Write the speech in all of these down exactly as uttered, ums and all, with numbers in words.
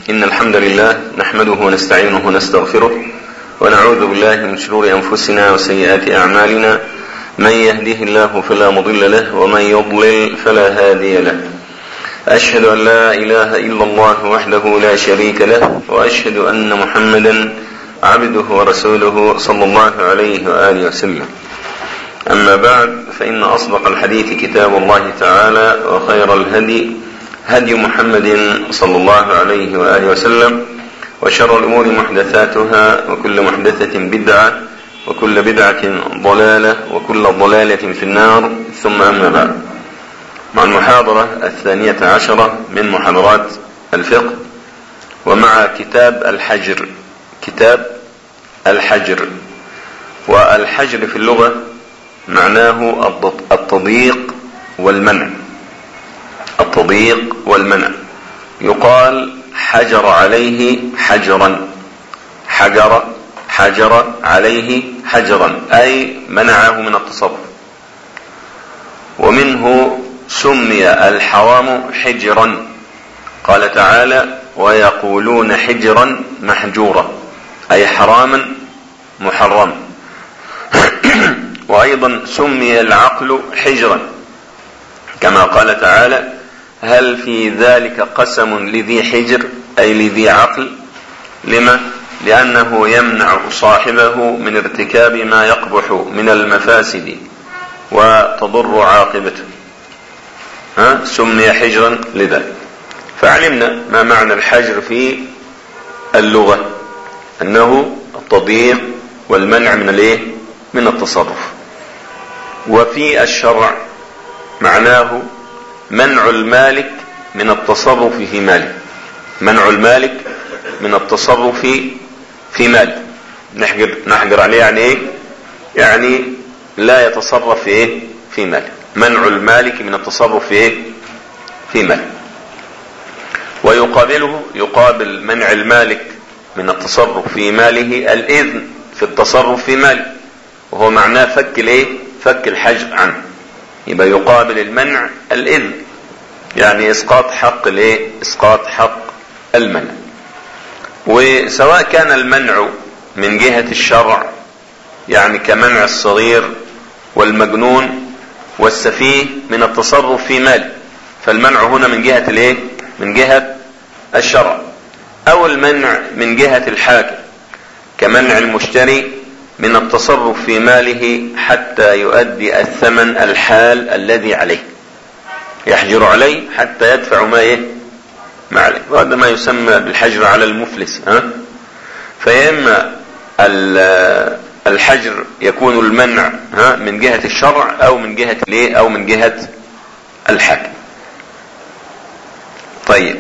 إن الحمد لله نحمده ونستعينه ونستغفره ونعوذ بالله من شرور أنفسنا وسيئات أعمالنا. من يهده الله فلا مضل له ومن يضلل فلا هادي له. أشهد أن لا إله إلا الله وحده لا شريك له، وأشهد أن محمدا عبده ورسوله صلى الله عليه وآله وسلم. أما بعد، فإن أصدق الحديث كتاب الله تعالى، وخير الهدي هدي محمد صلى الله عليه وآله وسلم، وشر الأمور محدثاتها، وكل محدثة بدعة، وكل بدعة ضلالة، وكل ضلالة في النار. ثم أما بعد، مع المحاضرة الثانية عشرة من محاضرات الفقه، ومع كتاب الحجر. كتاب الحجر، والحجر في اللغة معناه التضييق والمنع. التضييق والمنع، يقال حجر عليه حجرا، حجر حجر عليه حجرا، أي منعه من التصرف. ومنه سمي الحرام حجرا، قال تعالى: ويقولون حجرا محجورا، أي حراما محرما. وأيضا سمي العقل حجرا، كما قال تعالى: هل في ذلك قسم لذي حجر، أي لذي عقل. لما؟ لأنه يمنع صاحبه من ارتكاب ما يقبح من المفاسد وتضر عاقبته. ها؟ سمي حجرا لذلك. فعلمنا ما معنى الحجر في اللغة، أنه التضييق والمنع من الايه؟ من التصرف. وفي الشرع معناه منع المالك من التصرف في ماله. منع المالك من التصرف في ماله، نحجر نحجر عليه. يعني ايه؟ يعني لا يتصرف في ايه؟ في ماله. منع المالك من التصرف في ايه؟ في ماله. ويقابله، يقابل منع المالك من التصرف في ماله الإذن في التصرف في ماله، وهو معناه فك الايه؟ فك الحجر عنه. يبقى يقابل المنع الإذن، يعني إسقاط حق الايه؟ إسقاط حق المنع. وسواء كان المنع من جهة الشرع، يعني كمنع الصغير والمجنون والسفيه من التصرف في ماله، فالمنع هنا من جهة الايه؟ من جهة الشرع. أو المنع من جهة الحاكم، كمنع المشتري من التصرف في ماله حتى يؤدي الثمن الحال الذي عليه، يحجر عليه حتى يدفع ما ايه؟ ما عليه. وهذا ما يسمى بالحجر على المفلس. ها؟ فإما الحجر يكون المنع ها من جهة الشرع، أو من جهة الايه؟ أو من جهة الحاكم. طيب،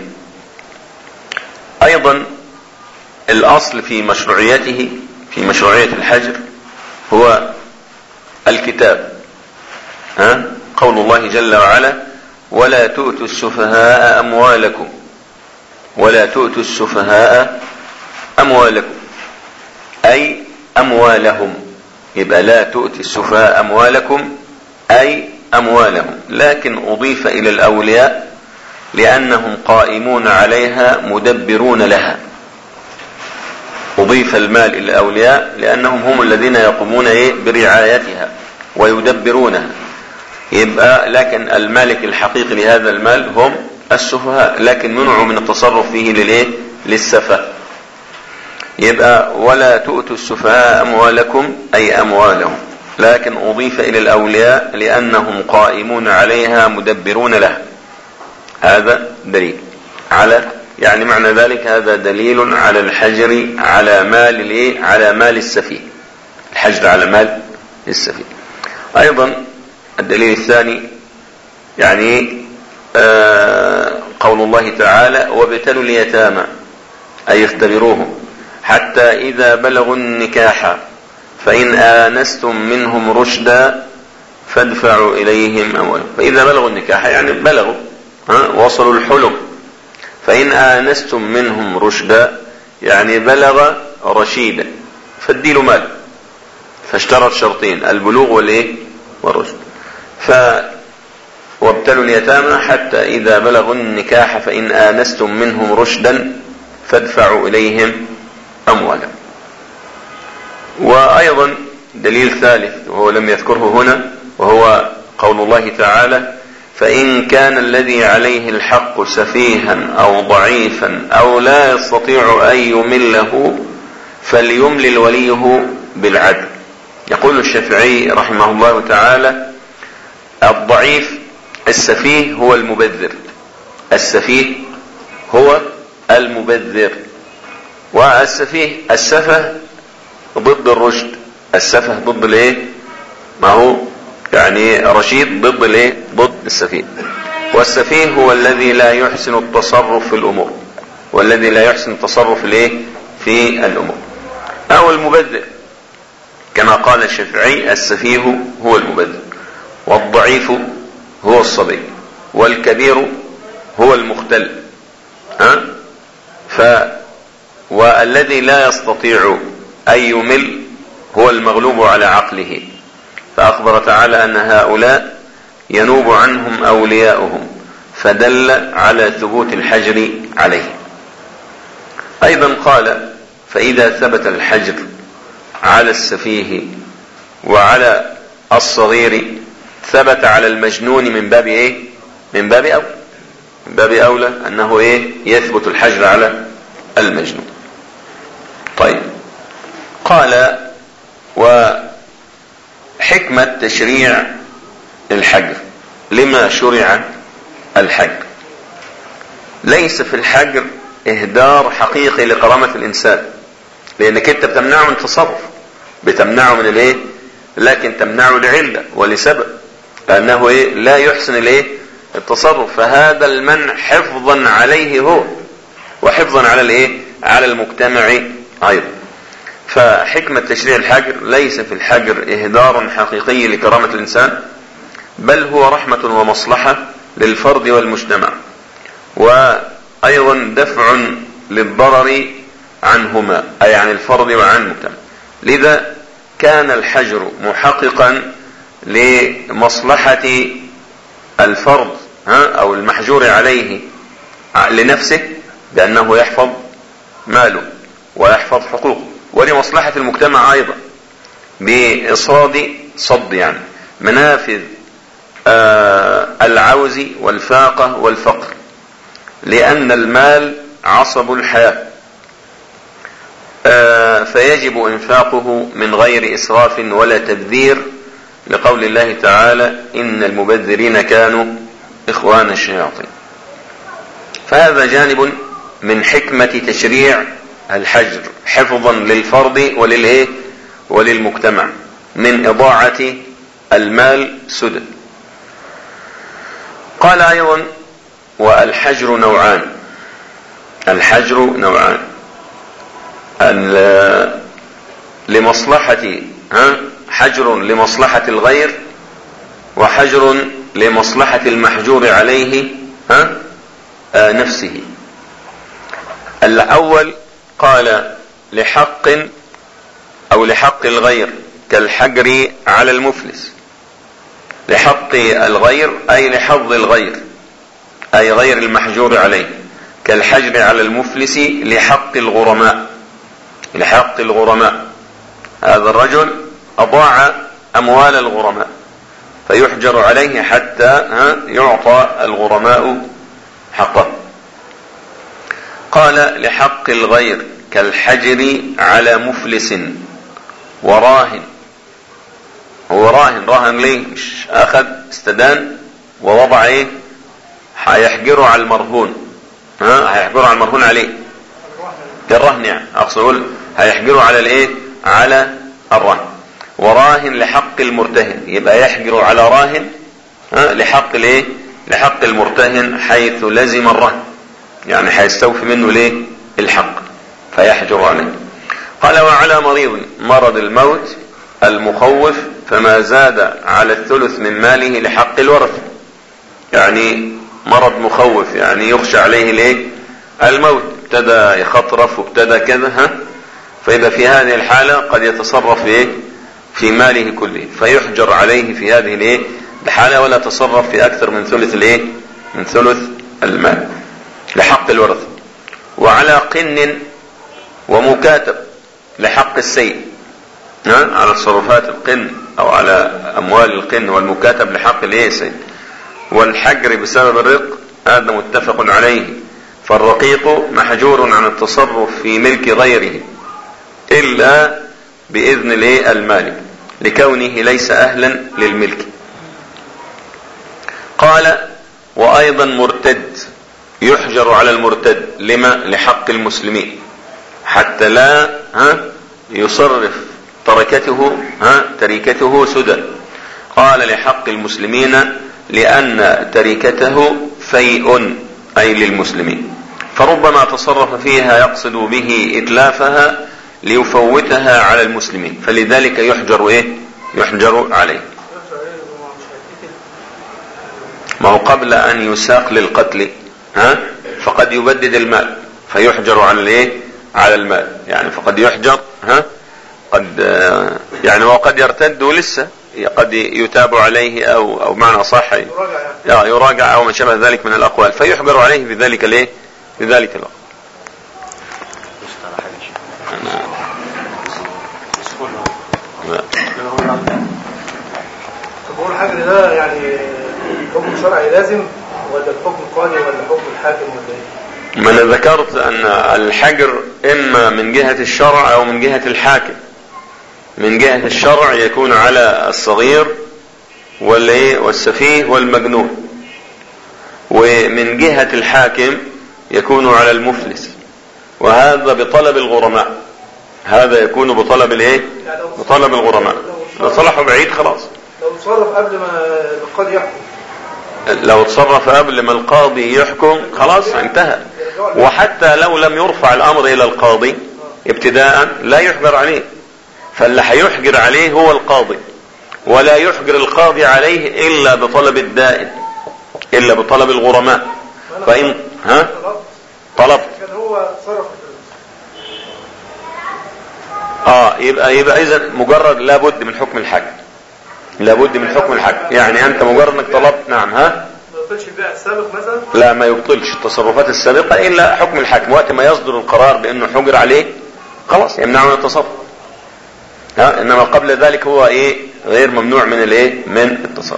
أيضا الأصل في مشروعيته، في مشروعية الحجر، هو الكتاب. ها؟ قول الله جل وعلا: ولا تؤتوا السفهاء أموالكم، ولا تؤتوا السفهاء أموالكم، أي أموالهم. يبقى لا تؤتي السفهاء أموالكم أي أموالهم، لكن أضيف إلى الأولياء لأنهم قائمون عليها مدبرون لها. أضيف المال إلى الأولياء لأنهم هم الذين يقومون إيه؟ برعايتها ويدبرونها. يبقى لكن المالك الحقيقي لهذا المال هم السفهاء، لكن منعوا من التصرف فيه للإيه؟ للسفه. يبقى ولا تؤتوا السفهاء أموالكم أي أموالهم، لكن أضيف إلى الأولياء لأنهم قائمون عليها مدبرون لها. هذا دليل على، يعني معنى ذلك هذا دليل على الحجر على مال الايه؟ على مال السفيه. الحجر على مال السفيه. أيضا الدليل الثاني، يعني آه قول الله تعالى: وابتلوا اليتامى، أي اختبروهم حتى إذا بلغوا النكاح فإن آنستم منهم رشدا فادفعوا إليهم أموالهم. فإذا بلغوا النكاح يعني بلغوا، ها؟ وصلوا الحلم. فإن آنستم منهم رشدا يعني بلغ رشيدا، فاديلوا مال. فاشترط شرطين: البلوغ والايه؟ والرشد. ف وابتلوا اليتامى حتى إذا بلغوا النكاح فإن آنستم منهم رشدا فادفعوا إليهم أموالا. وأيضا دليل ثالث وهو لم يذكره هنا، وهو قول الله تعالى: فإن كان الذي عليه الحق سفيها أو ضعيفا أو لا يستطيع أن يمله فليملل وليه بالعدل. يقول الشافعي رحمه الله تعالى: الضعيف السفيه هو المبذر، السفيه هو المبذر. والسفيه السفه ضد الرشد، السفه ضد الايه؟ ما هو يعني رشيد ضد الايه؟ ضد السفيه. والسفيه هو الذي لا يحسن التصرف في الامور، والذي لا يحسن التصرف الايه؟ في الامور. او المبذر كما قال الشافعي: السفيه هو المبذر، والضعيف هو الصبي، والكبير هو المختل. ها؟ ف والذي لا يستطيع أن يمل هو المغلوب على عقله. فأخبر تعالى أن هؤلاء ينوب عنهم أولياؤهم، فدل على ثبوت الحجر عليه. أيضا قال: فإذا ثبت الحجر على السفيه وعلى الصغير ثبت على المجنون من باب ايه؟ من باب أولى، من باب أولى أنه ايه؟ يثبت الحجر على المجنون. طيب، قال: وحكمة تشريع الحجر، لما شرع الحجر؟ ليس في الحجر إهدار حقيقي لكرامة الإنسان، لأنك أنت بتمنعه من التصرف، بتمنعه من الايه؟ لكن تمنعه لعلة ولسبب، لأنه ايه؟ لا يحسن الايه؟ التصرف. فهذا المنع حفظا عليه هو، وحفظا على الايه؟ على المجتمع أيضا. فحكمة تشريع الحجر ليس في الحجر إهدار حقيقي لكرامة الإنسان، بل هو رحمة ومصلحة للفرد والمجتمع، وأيضا دفع للضرر عنهما، أي عن الفرد وعن المجتمع. لذا كان الحجر محققا لمصلحة الفرد أو المحجور عليه لنفسه، بأنه يحفظ ماله ويحفظ حقوقه، ولمصلحة المجتمع أيضا بإصاد صد يعني منافذ آه العوز والفاقة والفقر، لأن المال عصب الحياة، آه فيجب إنفاقه من غير إسراف ولا تبذير، لقول الله تعالى: إن المبذرين كانوا إخوان الشياطين. فهذا جانب من حكمة تشريع الحجر، حفظا للفرد وللإيه؟ وللمجتمع من إضاعة المال سدى. قال أيضا: والحجر نوعان، الحجر نوعان، لمصلحة ها حجر لمصلحة الغير، وحجر لمصلحة المحجور عليه ها آه نفسه. الأول قال: لحق أو لحق الغير كالحجر على المفلس. لحق الغير أي لحظ الغير، أي غير المحجور عليه، كالحجر على المفلس لحق الغرماء. لحق الغرماء، هذا الرجل أضاع أموال الغرماء فيحجر عليه حتى يعطى الغرماء حقه. قال: لحق الغير كالحجر على مفلس وراهن. هو راهن، راهن ليه؟ مش أخذ استدان ووضع ايه؟ هيحجره على المرهون، ها هيحجره على المرهون عليه الرهن، يعني اقصد اقول هيحجره على الايه؟ على الرهن. وراهن لحق المرتهن، يبقى يحجر على راهن ها لحق الايه؟ لحق المرتهن حيث لزم الرهن، يعني هيستوفي منه ليه؟ الحق، فيحجر عليه. قال: وعلى مريض مرض الموت المخوف فما زاد على الثلث من ماله لحق الورث. يعني مرض مخوف، يعني يخشى عليه ليه؟ الموت، ابتدى يخطرف وابتدى كذا ها فإذا في هذه الحالة قد يتصرف ايه؟ في ماله كله، فيحجر عليه في هذه الايه؟ الحالة، ولا تصرف في أكثر من ثلث الايه؟ من ثلث المال لحق الورث. وعلى قن ومكاتب لحق السيد، على تصرفات القن أو على أموال القن والمكاتب لحق السيد. والحجر بسبب الرق هذا متفق عليه، فالرقيق محجور عن التصرف في ملك غيره إلا بإذن المالك لكونه ليس أهلا للملك. قال وأيضا مرتد يحجر على المرتد، لما؟ لحق المسلمين، حتى لا ها يصرف تركته ها تركته سدى. قال لحق المسلمين لأن تركته فيء أي للمسلمين، فربما تصرف فيها يقصد به إتلافها ليفوتها على المسلمين، فلذلك يحجر إيه؟ يحجر عليه. ما هو قبل أن يساق للقتل ها فقد يبدد المال فيحجر على الايه؟ على المال، يعني فقد يحجر ها قد يعني وقد يرتد لسه، قد يتاب عليه او او معنى صح يراجع, يراجع او ما شابه ذلك من الاقوال، فيحجر عليه بذلك الايه؟ بذلك الوقت. طب هو الحجر ده يعني حكم شرعي لازم ولا الحكم قاضي ولا حكم الحاكم ولا ايه؟ ما انا ذكرت ان الحجر اما من جهة الشرع او من جهة الحاكم. من جهة الشرع يكون على الصغير والسفيه والمجنون، ومن جهة الحاكم يكون على المفلس، وهذا بطلب الغرماء. هذا يكون بطلب الايه؟ بطلب الغرماء. لو صلحوا بعيد خلاص. لو تصرف قبل ما القاضي يحكم لو تصرف قبل ما القاضي يحكم خلاص انتهى. وحتى لو لم يرفع الامر الى القاضي ابتداء لا يحجر عليه، فاللي هيحجر عليه هو القاضي، ولا يحجر القاضي عليه الا بطلب الدائن، الا بطلب الغرماء. فان ها طلب كان هو تصرف اه يبقى يبقى اذا مجرد لابد من حكم الحج، لابد من حكم الحج. يعني انت مجرد انك طلبت نعم ها ما يبطلش البيع السابق مثلا؟ لا، ما يبطلش التصرفات السابقة الا حكم الحاكم. وقت ما يصدر القرار بانه حجر عليه خلاص يمنعه من التصرف، ها انما قبل ذلك هو ايه؟ غير ممنوع من الايه؟ من التصرف.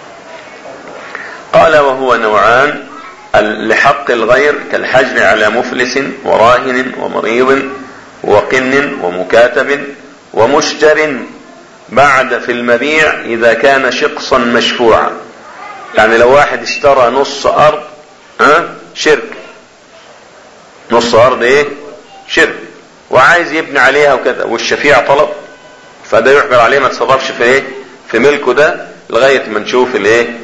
قال وهو نوعان: لحق الغير كالحجر على مفلس وراهن ومريض وقن ومكاتب ومشتر بعد في المبيع إذا كان شقصا مشفوعا. يعني لو واحد اشترى نص أرض ها شرك، نص أرض ايه؟ شرك، وعايز يبني عليها وكذا، والشفيع طلب، فده يحجر عليه ما تصرفش في ايه؟ في ملكه ده لغاية ما نشوف الايه؟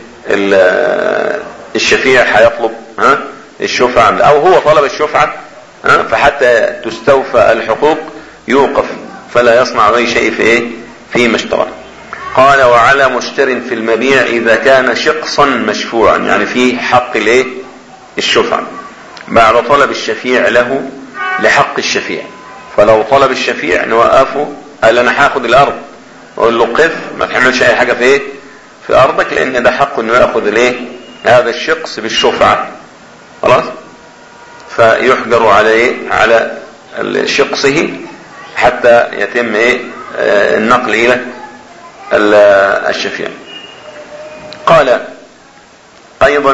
الشفيع هيطلب ها الشفعة، او هو طلب الشفعة ها فحتى تستوفى الحقوق يوقف فلا يصنع اي شيء في ايه؟ فيما اشترى. قال وعلى مشتر في المبيع اذا كان شقصا مشفوعا، يعني فيه حق الايه؟ الشفعة بعد طلب الشفيع له لحق الشفيع. فلو طلب الشفيع نوقفه، قال انا هاخد الارض، اقول له قف ما تعملش اي حاجة في ايه؟ في ارضك، لان ده حقه انه ياخذ الايه؟ هذا الشقص بالشفعة خلاص. فيحجر على ايه؟ على شقصه حتى يتم ايه؟ آه النقل الى الشفيع. قال ايضا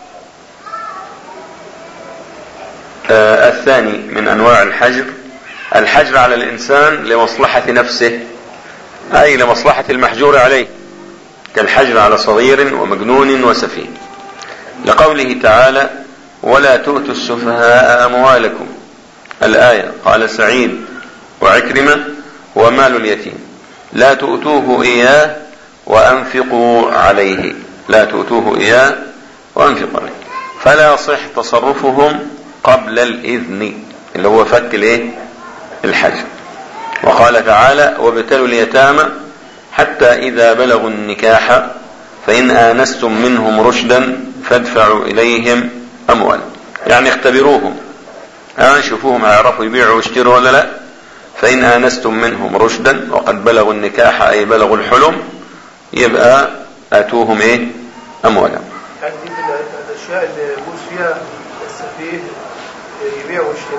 آه الثاني من انواع الحجر الحجر على الانسان لمصلحة نفسه، اي لمصلحة المحجور عليه، كالحجر على صغير ومجنون وسفيه، لقوله تعالى ولا تؤتوا السفهاء أموالكم الآية. قال سعيد وعكرمة ومال اليتيم لا تؤتوه إياه وأنفقوا عليه، لا تؤتوه إياه وأنفقوا عليه، فلا يصح تصرفهم قبل الإذن اللي هو فك الايه؟ الحجر. وقال تعالى وابتلوا اليتامى حتى إذا بلغوا النكاح فإن آنستم منهم رشدا فادفعوا إليهم أموال، يعني اختبروهم ها شوفوهم هيعرفوا يبيعوا ويشتروا ولا لا. فإن آنستم منهم رشدا وقد بلغوا النكاح أي بلغوا الحلم يبقى آتوهم ايه؟ أموالا. يعني دي الأشياء اللي يجوز فيها السفيه يبيع ويشتري.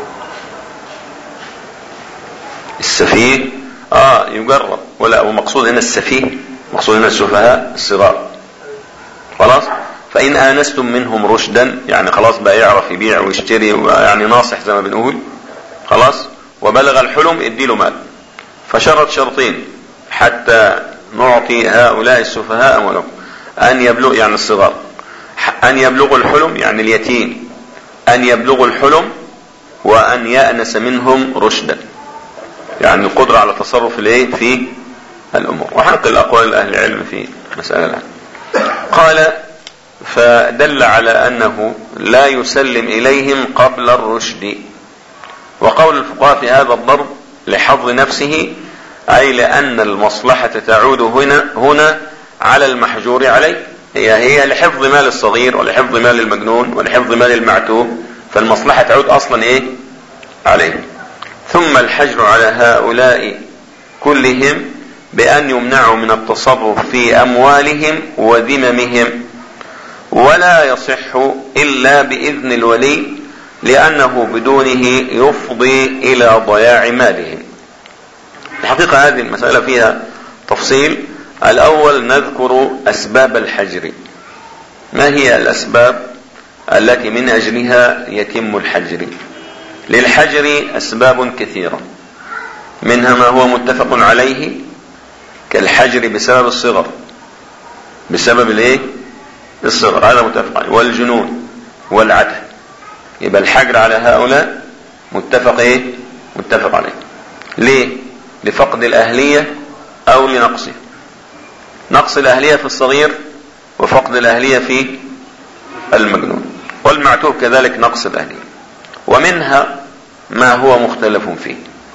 السفيه اه يجرب، ولا ومقصود هنا السفيه، مقصود هنا السفهاء الصغار. خلاص، فإن آنستم منهم رشدا، يعني خلاص بقى يعرف يبيع ويشتري، يعني ناصح زي ما بنقول، خلاص، وبلغ الحلم اديله مال. فشرط شرطين حتى نعطي هؤلاء السفهاء أموالهم: أن يبلغ يعني الصغار، أن يبلغوا الحلم يعني اليتيم، أن يبلغوا الحلم، وأن يأنس منهم رشدا، يعني القدرة على تصرف الايه في الأمور. وحنقل أقوال أهل العلم في مسألة الآن. قال: فدل على أنه لا يسلم إليهم قبل الرشد. وقول الفقهاء في هذا الضرب لحظ نفسه، أي لأن المصلحة تعود هنا هنا على المحجور عليه، هي هي لحفظ مال الصغير ولحفظ مال المجنون ولحفظ مال المعتوه، فالمصلحة تعود أصلا إيه عليه. ثم الحجر على هؤلاء كلهم بأن يمنعوا من التصرف في أموالهم وذممهم، ولا يصح إلا بإذن الولي، لأنه بدونه يفضي إلى ضياع مالهم. الحقيقة هذه المسألة فيها تفصيل. الأول نذكر أسباب الحجر. ما هي الأسباب التي من أجلها يتم الحجر؟ للحجر أسباب كثيرة، منها ما هو متفق عليه كالحجر بسبب الصغر، بسبب الايه الصغر، هذا متفق عليه، والجنون والعته. يبقى الحجر على هؤلاء متفق ايه متفق عليه. ليه؟ لفقد الأهلية أو لنقصه. نقص الأهلية في الصغير وفقد الأهلية في المجنون، والمعتوه كذلك نقص الأهلية. ومنها ما هو مختلف فيه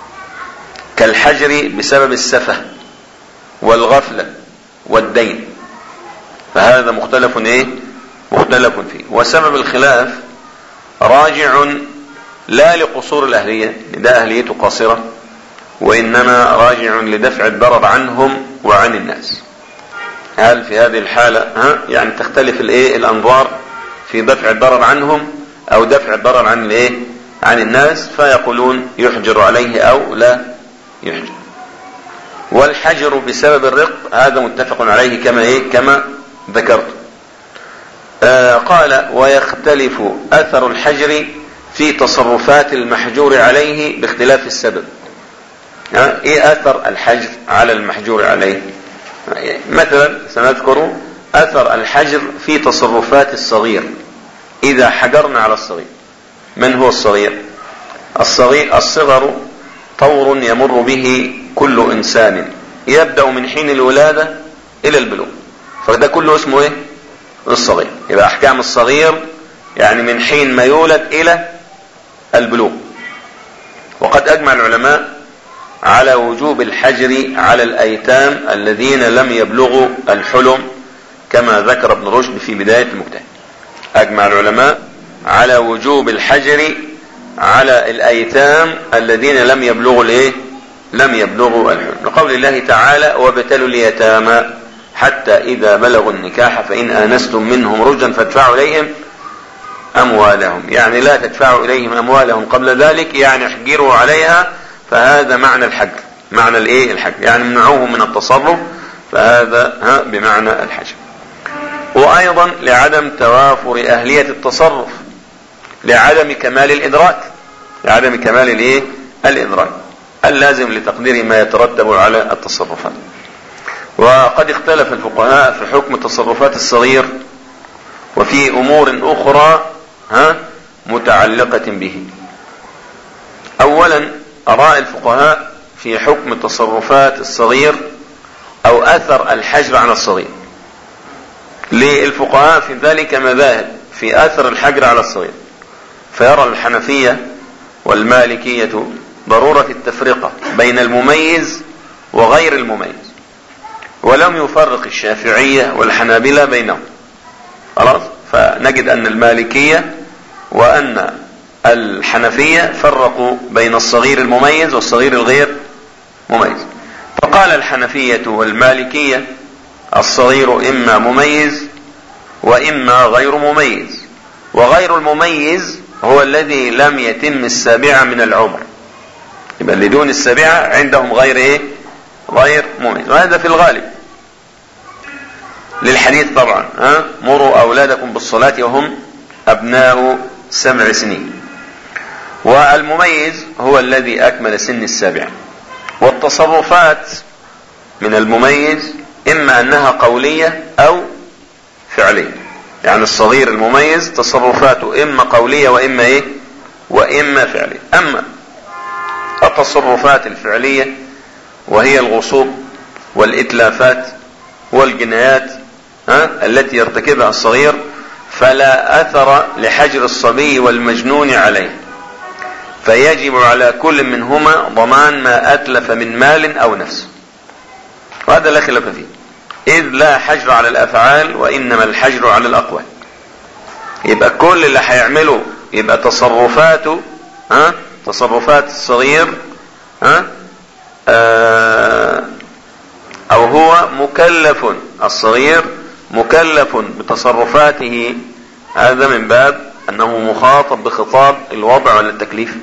كالحجر بسبب السفه والغفلة والدين، فهذا مختلف ايه مختلف فيه. وسبب الخلاف راجع لا لقصور الأهلية، ده أهليته قاصرة، وإنما راجع لدفع الضرر عنهم وعن الناس. هل في هذه الحالة ها يعني تختلف الايه الأنظار في دفع الضرر عنهم أو دفع الضرر عن الايه عن الناس، فيقولون يحجر عليه أو لا يحجر. والحجر بسبب الرق هذا متفق عليه كما ايه كما ذكرت. آه قال: ويختلف أثر الحجر في تصرفات المحجور عليه باختلاف السبب. ها ايه أثر الحجر على المحجور عليه؟ مثلا سنذكر أثر الحجر في تصرفات الصغير. إذا حجرنا على الصغير، من هو الصغير؟ الصغير الصغر طور يمر به كل إنسان، يبدأ من حين الولادة إلى البلوغ، فده كله اسمه ايه الصغير. يبقى أحكام الصغير يعني من حين ما يولد إلى البلوغ. وقد أجمع العلماء على وجوب الحجر على الأيتام الذين لم يبلغوا الحلم، كما ذكر ابن رشد في بداية المجتهد. أجمع العلماء على وجوب الحجر على الأيتام الذين لم يبلغوا الايه لم يبلغوا الحلم، لقول الله تعالى: وابتلوا اليتامى حتى إذا بلغوا النكاح فإن آنستم منهم رشدا فادفعوا إليهم أموالهم. يعني لا تدفعوا إليهم أموالهم قبل ذلك، يعني احجروا عليها، فهذا معنى الحجر، معنى الايه الحجر، يعني منعوهم من التصرف، فهذا ها بمعنى الحجر. وأيضا لعدم توافر أهلية التصرف، لعدم كمال الإدراك، لعدم كمال الايه الإدراك اللازم لتقدير ما يترتب على التصرفات. وقد اختلف الفقهاء في حكم تصرفات الصغير وفي أمور أخرى ها متعلقة به. أولا أراء الفقهاء في حكم تصرفات الصغير أو أثر الحجر على الصغير. للفقهاء في ذلك مذاهب في أثر الحجر على الصغير، فيرى الحنفية والمالكية ضرورة التفرقة بين المميز وغير المميز، ولم يفرق الشافعية والحنابلة بينهم. خلاص، فنجد أن المالكية وأن الحنفية فرقوا بين الصغير المميز والصغير الغير مميز. فقال الحنفية والمالكية: الصغير إما مميز وإما غير مميز، وغير المميز هو الذي لم يتم السابعة من العمر، يبقى اللي دون السابعة عندهم غير ايه غير مميز، وهذا في الغالب للحديث طبعا. ها مروا أولادكم بالصلاة وهم أبناء سبع سنين. والمميز هو الذي أكمل سن السابعة. والتصرفات من المميز إما أنها قولية أو فعلية، يعني الصغير المميز تصرفاته إما قولية وإما إيه وإما فعلية. أما التصرفات الفعلية وهي الغصوب والإتلافات والجنايات ها التي يرتكبها الصغير فلا أثر لحجر الصبي والمجنون عليه، فيجب على كل منهما ضمان ما أتلف من مال أو نفس، وهذا لا خلاف فيه، إذ لا حجر على الأفعال وإنما الحجر على الأقوال. يبقى كل اللي هيعمله يبقى تصرفاته ها تصرفات الصغير ها آه أو هو مكلف، الصغير مكلف بتصرفاته، هذا من باب أنه مخاطب بخطاب الوضع ولا التكليف؟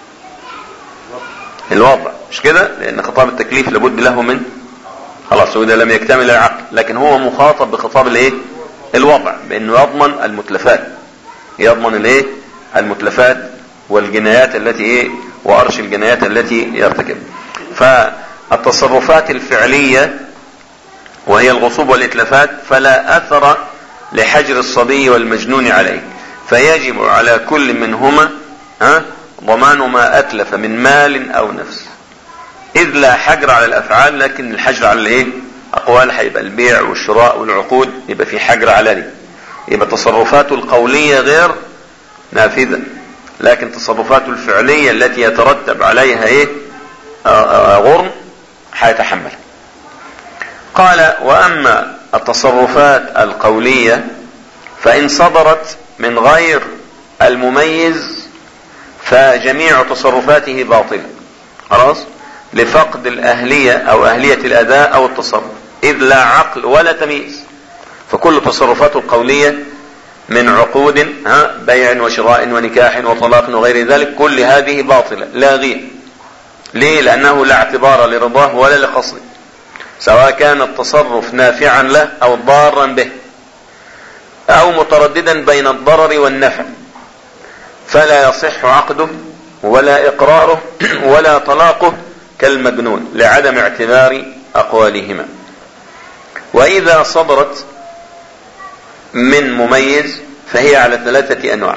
الوضع، مش كده؟ لأن خطاب التكليف لابد له من خلاص وإذا لم يكتمل العقل، لكن هو مخاطب بخطاب الايه الوضع، بأنه يضمن المتلفات، يضمن الايه المتلفات والجنايات التي ايه وأرش الجنايات التي يرتكب. فالتصرفات الفعلية وهي الغصوب والإتلافات فلا أثر لحجر الصبي والمجنون عليه، فيجب على كل منهما ها ضمان ما أتلف من مال أو نفس، إذ لا حجر على الأفعال لكن الحجر على الايه أقوال، هيبقى البيع والشراء والعقود يبقى في حجر على دي، يبقى تصرفاته القولية غير نافذة، لكن تصرفاته الفعلية التي يترتب عليها ايه غرم هيتحمل. قال وأما التصرفات القولية فإن صدرت من غير المميز فجميع تصرفاته باطلة خلاص، لفقد الأهلية أو أهلية الأداء أو التصرف، إذ لا عقل ولا تمييز، فكل تصرفاته القولية من عقود ها بيع وشراء ونكاح وطلاق وغير ذلك كل هذه باطلة لاغية. ليه؟ لأنه لا اعتبار لرضاه ولا لقصده، سواء كان التصرف نافعا له أو ضارا به أو مترددا بين الضرر والنفع، فلا يصح عقده ولا إقراره ولا طلاقه كالمجنون لعدم اعتبار أقوالهما. وإذا صدرت من مميز فهي على ثلاثة أنواع.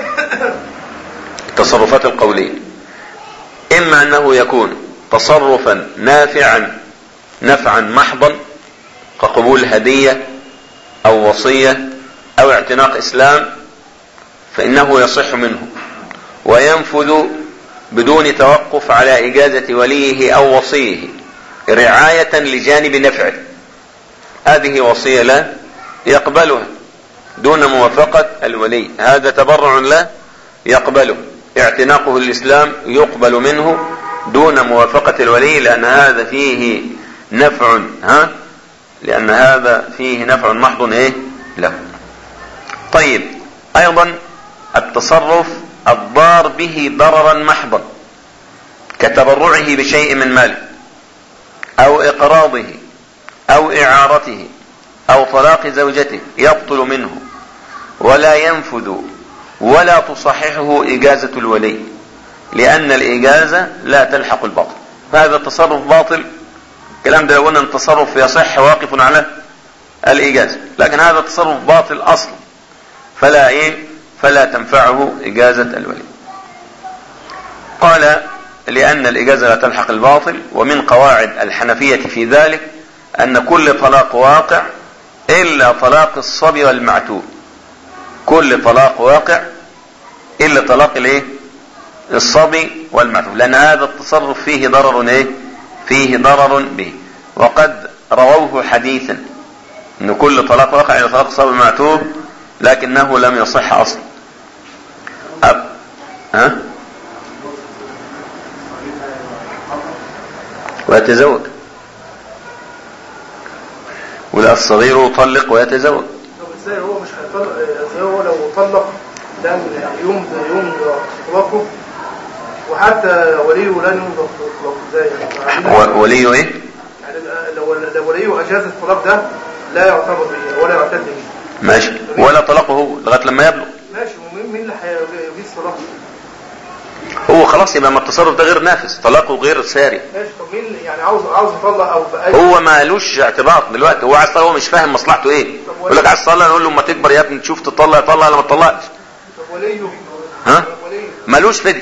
التصرفات القولية إما أنه يكون تصرفا نافعا نفعا محضا كقبول هدية أو وصية أو اعتناق إسلام، فإنه يصح منه وينفذ بدون توقف على إجازة وليه أو وصيه رعاية لجانب نفعه، هذه وصية له يقبلها دون موافقة الولي، هذا تبرع له يقبله، اعتناقه الإسلام يقبل منه دون موافقة الولي، لأن هذا فيه نفع ها لأن هذا فيه نفع محض ايه له. طيب أيضا التصرف الضار به ضررا محضا كتبرعه بشيء من ماله أو إقراضه أو إعارته أو طلاق زوجته يبطل منه ولا ينفذ ولا تصححه إجازة الولي، لأن الإجازة لا تلحق الباطل، هذا التصرف باطل. الكلام ده لو قلنا التصرف يصح واقف على الإجازة، لكن هذا التصرف باطل أصلا، فلا إيه فلا تنفعه إجازة الولي. قال لأن الإجازة لا تلحق الباطل. ومن قواعد الحنفية في ذلك أن كل طلاق واقع إلا طلاق الصبي والمعتوه، كل طلاق واقع إلا طلاق الايه الصبي والمعتوه، لأن هذا التصرف فيه ضرر ايه فيه ضرر به. وقد رووه حديثا ان كل طلاق واقع إلا طلاق الصبي والمعتوه، لكنه لم يصح اصلا. أب... ها ويتزوج، ولا الصغير يطلق ويتزوج. ازاي هو مش هيطلق؟ هو لو طلق لأن يوم يوم إطلاقه، وحتى وليه لن ينظر إطلاقه ازاي يعني؟ وليه ايه؟ يعني لو لو وليه أجاز الطلاق ده لا يعتبر به ولا يعتد به. ماشي، ولا طلاقه هو لغاية لما يبلغ. ماشي، ومين مين اللي هيجيز طلاقه؟ هو خلاص، يبقى ما التصرف ده غير نافذ، طلاقه غير ساري. ماشي، طب مين يعني عاوز عاوز يطلق او بأي؟ هو ما لوش اعتبار دلوقتي، هو عايز، هو مش فاهم مصلحته ايه. يقول لك عايز تطلق، نقول له ما تكبر يا ابني تشوف تطلق طلق ولا ما تطلقش. طب وليه؟ ها؟ ملوش فدي،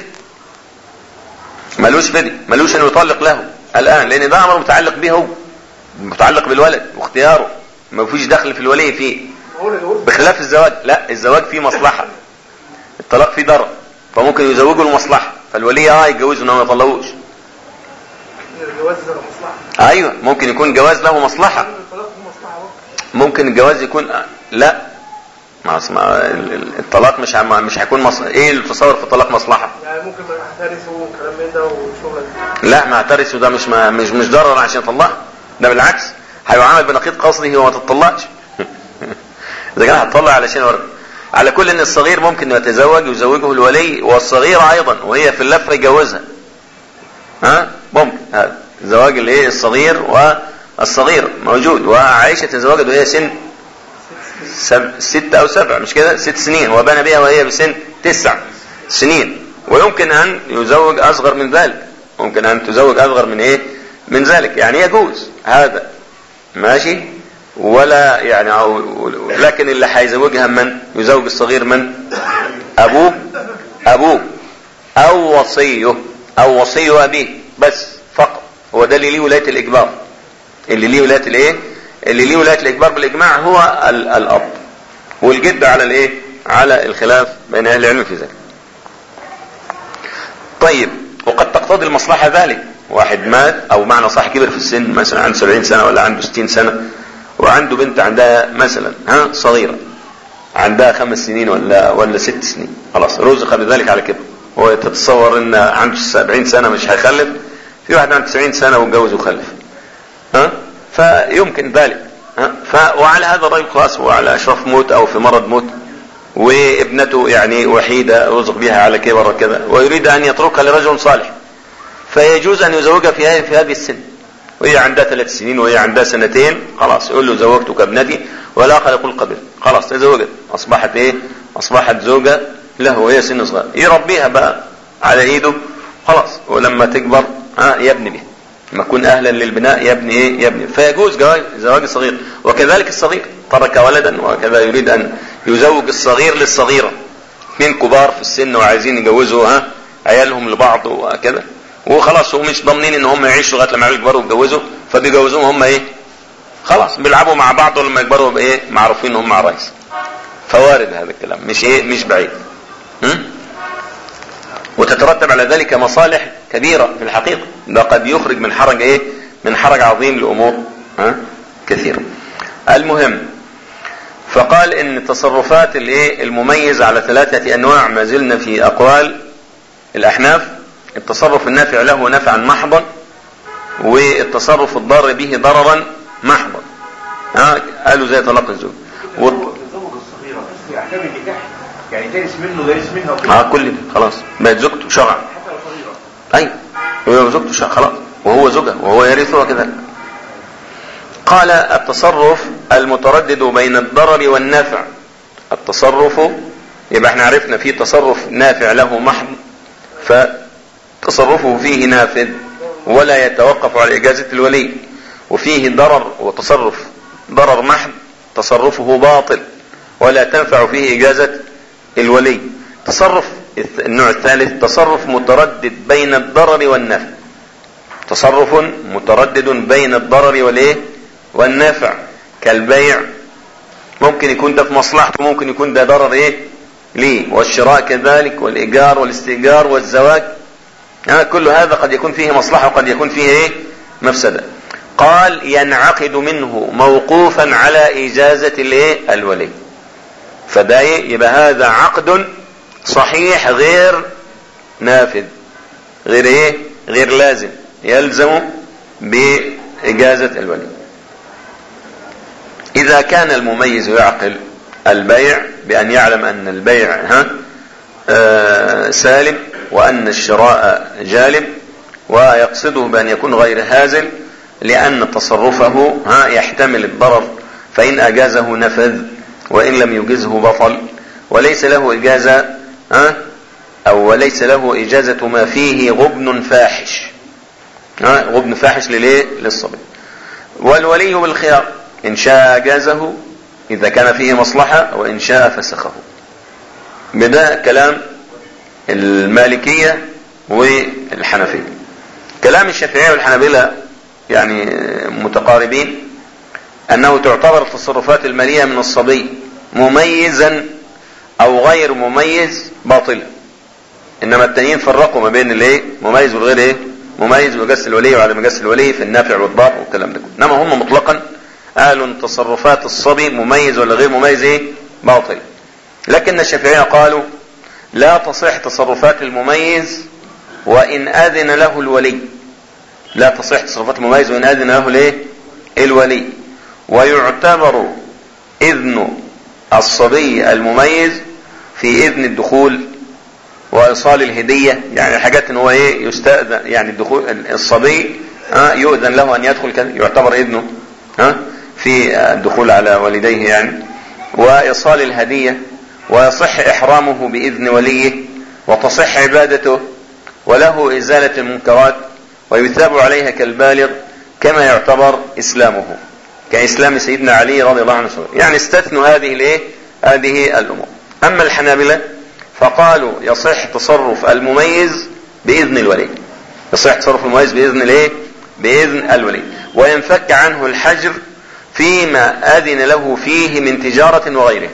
ملوش فدي، ملوش انه يطلق له الان، لان ده امر متعلق به، هو متعلق بالولد واختياره، ما فيش دخل في الولي فيه، بخلاف الزواج. لا، الزواج فيه مصلحة، الطلاق فيه ضرر، فممكن يزوجه المصلحة، فالولي اه يتجوزه انه ما يطلقوش. الجواز له مصلحة. ايوه، ممكن يكون جواز له مصلحة، ممكن الجواز يكون لا، ما اسمع الطلاق مش مش هيكون مص... ايه اللي تصور في الطلاق مصلحة؟ يعني ممكن ما يحترسوا وكلام من ده وشغل. لا، ما يحترسوا ده مش ما مش مش ضرر عشان يطلقها، ده بالعكس هيعامل بنقيض قصده وما تطلقش. اذا كان هتطلع علشان ورد. على كل ان الصغير ممكن يتزوج ويزوجه الولي، والصغيرة ايضا وهي في اللفة يجوزها. ها ممكن هذا زواج الايه الصغير والصغير موجود، وعائشة تزوجت وهي سن سب... ست او سبع، مش كده، ست سنين، وبنى بها وهي بسن تسع سنين. ويمكن ان يزوج اصغر من ذلك، ممكن ان تزوج اصغر من ايه من ذلك، يعني يجوز هذا ماشي، ولا يعني أو لكن اللي هيزوجها من يزوج الصغير من ابوه ابوه او وصيه او وصي ابيه بس فقط. هو ده اللي ليه ولاية الاجبار، اللي ليه ولاية الايه اللي ليه ولاية الاجبار بالاجماع هو الاب، والجد على الايه على الخلاف بين اهل العلم في ذلك. طيب، وقد تقتضي المصلحة ذلك، واحد مات او معنى صح كبر في السن، مثلا عنده سبعين سنة ولا عنده ستين سنة، وعنده بنت عندها مثلا ها صغيرة عندها خمس سنين ولا ولا ست سنين، خلاص رزق بذلك على كبر. هو تتصور ان عنده سبعين سنة مش هيخلف، في واحد عنده تسعين سنة واتجوز وخلف، ها فيمكن ذلك. ها ف وعلى هذا الرجل خلاص هو على اشرف موت او في مرض موت، وابنته يعني وحيدة رزق بها على كبر وكذا، ويريد ان يتركها لرجل صالح، فيجوز ان يزوجها في في هذه السن، وهي عندها ثلاث سنين وهي عندها سنتين، خلاص يقول له زوجتك ابنتي، والاخر يقول قبل، خلاص تزوجت، اصبحت ايه اصبحت زوجة له وهي سن صغير، يربيها بقى على ايده خلاص، ولما تكبر ها يبني بها، لما يكون اهلا للبناء يبني ايه يبني، فيجوز زواج الصغير. وكذلك الصغير ترك ولدا وكذا يريد ان يزوج الصغير للصغيرة، اثنين كبار في السن وعايزين يجوزوا ها عيالهم لبعض وكذا، وخلاص هو مش ضامنين ان هم يعيشوا لغايه لما يكبروا ويتجوزوا، فبيجوزوهم هم ايه خلاص بيلعبوا مع بعض، ولما يكبروا بايه معروفين ان هم مع رئيس. فوارد هذا الكلام، مش ايه مش بعيد. م? وتترتب على ذلك مصالح كبيرة في الحقيقة، ده قد يخرج من حرج ايه من حرج عظيم لامور ها كثيرة. المهم، فقال ان التصرفات الايه المميزة على ثلاثة انواع، ما زلنا في اقوال الاحناف. التصرف النافع له نفعا محضا، والتصرف الضار به ضررا محضا. ها قالوا زي طلاق الزوج. و... الزوج الصغيرة يعتمد نكاح، يعني ترث منه يرث منها وكده. اه كل ده خلاص بقت زوجته شرعا. حتى لو صغيرة. ايوه هو زوجته شرعا خلاص، وهو زوجها وهو يرثها كذلك. قال التصرف المتردد بين الضرر والنفع. التصرف يبقى احنا عرفنا فيه تصرف نافع له محض، فتصرفه فيه نافذ ولا يتوقف على إجازة الولي، وفيه ضرر وتصرف ضرر محض تصرفه باطل ولا تنفع فيه إجازة الولي. تصرف النوع الثالث تصرف متردد بين الضرر والنفع، تصرف متردد بين الضرر والايه والنفع، كالبيع ممكن يكون ده في مصلحته، ممكن يكون ده ضرر ايه ليه، والشراء كذلك، والايجار والاستئجار والزواج، ها كل هذا قد يكون فيه مصلحة وقد يكون فيه ايه مفسدة. قال ينعقد منه موقوفا على إجازة الايه الولي، فده يبقى هذا عقد صحيح غير نافذ، غير ايه غير لازم، يلزم بإجازة الولي. إذا كان المميز يعقل البيع بأن يعلم أن البيع ها سالم وأن الشراء جالب، ويقصده بأن يكون غير هازل لأن تصرفه يحتمل الضرر، فإن أجازه نفذ وإن لم يجزه بطل، وليس له إجازة أو وليس له إجازة ما فيه غبن فاحش، غبن فاحش لليه؟ للصبي. والولي بالخيار، إن شاء أجازه إذا كان فيه مصلحة، وإن شاء فسخه. بدا كلام المالكية والحنفية. كلام الشافعية والحنابلة يعني متقاربين، أنه تعتبر التصرفات المالية من الصبي مميزا أو غير مميز باطلة، إنما التانيين فرقوا ما بين الايه مميز والغير ايه مميز، وجس الولي وعدم جس الولي في النافع والضار والكلام ده. إنما هم مطلقا قالوا ان تصرفات الصبي مميز ولا غير مميز ايه باطل. لكن الشافعية قالوا لا تصح تصرفات المميز وإن أذن له الولي، لا تصح تصرفات المميز وإن أذن له الايه الولي، ويعتبر إذن الصبي المميز في إذن الدخول وإيصال الهدية، يعني حاجات ان هو ايه يستأذن، يعني الدخول الصبي ها يؤذن له أن يدخل كذا، يعتبر إذنه ها في الدخول على والديه يعني، وإيصال الهدية، ويصح إحرامه بإذن وليه، وتصح عبادته، وله إزالة المنكرات، ويثاب عليها كالبالغ، كما يعتبر إسلامه كإسلام سيدنا علي رضي الله عنه. يعني استثنوا هذه الايه هذه الأمور. أما الحنابلة فقالوا يصح تصرف المميز بإذن الولي، يصح تصرف المميز بإذن الايه بإذن الولي، وينفك عنه الحجر فيما أذن له فيه من تجارة وغيره،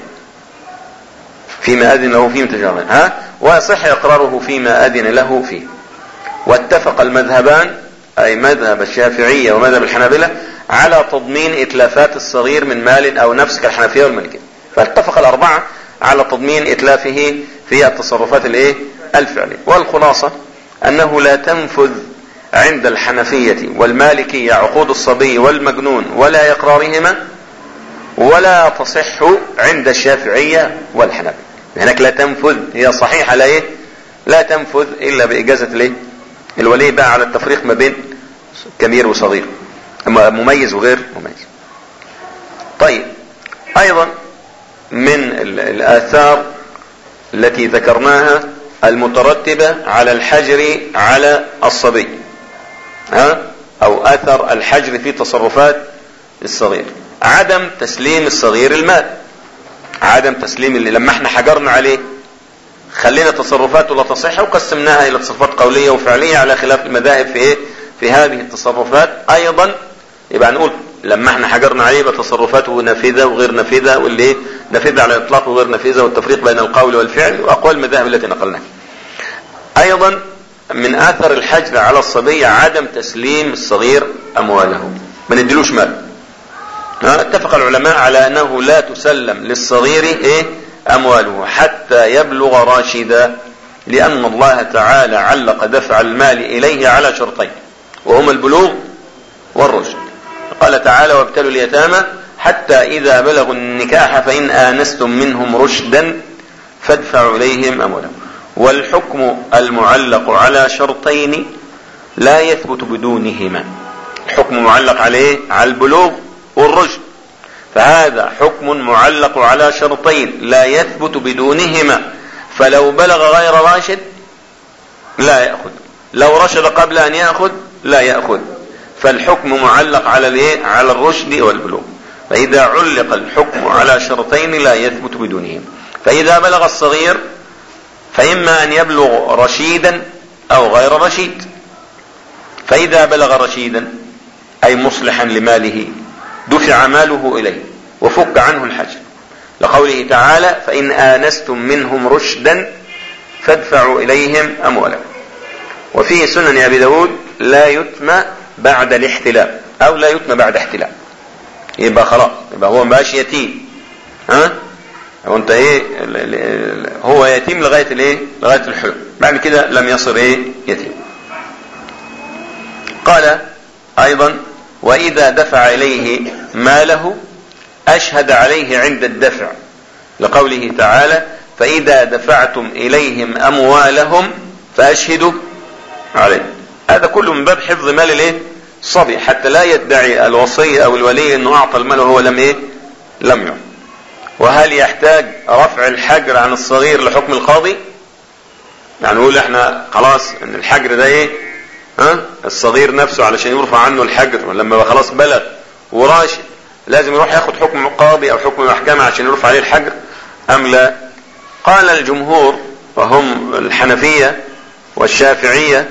فيما أذن له فيه من تجارة ها ويصح إقراره فيما أذن له فيه. واتفق المذهبان أي مذهب الشافعية ومذهب الحنابلة على تضمين إتلافات الصغير من مال أو نفس كالحنفية والمالكية، فاتفق الأربعة على تضمين إتلافه في التصرفات الايه الفعلية. والخلاصة أنه لا تنفذ عند الحنفية والمالكية عقود الصبي والمجنون ولا إقرارهما، ولا تصح عند الشافعية والحنابلة. هناك لا تنفذ، هي صحيحة لا ايه لا تنفذ إلا بإجازة الايه الولي، بقى على التفريق ما بين كبير وصغير، مميز وغير مميز. طيب أيضا من الآثار التي ذكرناها المترتبة على الحجر على الصبي ها أو أثر الحجر في تصرفات الصغير، عدم تسليم الصغير المال، عدم تسليم اللي لما احنا حجرنا عليه خلينا تصرفاته لا تصح وقسمناها إلى تصرفات قولية وفعلية على خلاف المذاهب في ايه في هذه التصرفات. أيضا يبقى نقول لما احنا حجرنا عليه بتصرفاته نافذة وغير نافذة، واللي نافذة على الإطلاق وغير نافذة، والتفريق بين القول والفعل وأقوال المذاهب التي نقلناها. أيضا من آثر الحجر على الصبي عدم تسليم الصغير أمواله، ما نديلوش مال. اتفق العلماء على أنه لا تسلم للصغير إيه أمواله حتى يبلغ راشدا، لأن الله تعالى علق دفع المال إليه على شرطين وهما البلوغ والرشد. قال تعالى وابتلوا اليتامى حتى إذا بلغوا النكاح فإن آنستم منهم رشدا فادفعوا إليهم أموالهم. والحكم المعلق على شرطين لا يثبت بدونهما، الحكم معلق عليه على البلوغ والرشد، فهذا حكم معلق على شرطين لا يثبت بدونهما، فلو بلغ غير راشد لا يأخذ، لو رشد قبل أن يأخذ لا يأخذ، فالحكم معلق على الايه على الرشد والبلوغ. فإذا علق الحكم على شرطين لا يثبت بدونهما، فإذا بلغ الصغير فإما أن يبلغ رشيدا أو غير رشيد، فإذا بلغ رشيدا أي مصلحا لماله دفع ماله إليه وفك عنه الحجر، لقوله تعالى فإن آنستم منهم رشدا فادفعوا إليهم أموالهم. وفي سنن أبي داود لا يتم بعد الاحتلام أو لا يتم بعد احتلام، يبقى خلاص يبقى هو مبقاش يتيم، ها وانت ايه هو يتيم لغاية الايه لغاية الحلم، بعد كده لم يصر ايه يتيم. قال ايضا واذا دفع اليه ماله اشهد عليه عند الدفع، لقوله تعالى فإذا دفعتم إليهم أموالهم فأشهدوا عليه. هذا كله من باب حفظ مال الايه الصبي، حتى لا يدعي الوصي أو الولي أنه أعطى المال وهو لم إيه لم يعطي. وهل يحتاج رفع الحجر عن الصغير لحكم القاضي؟ يعني نقول احنا خلاص ان الحجر ده ايه ها الصغير نفسه علشان يرفع عنه الحجر، ولما خلاص بلغ وراشد لازم يروح ياخد حكم قاضي او حكم محكمة عشان يرفع عليه الحجر ام لا؟ قال الجمهور وهم الحنفية والشافعية،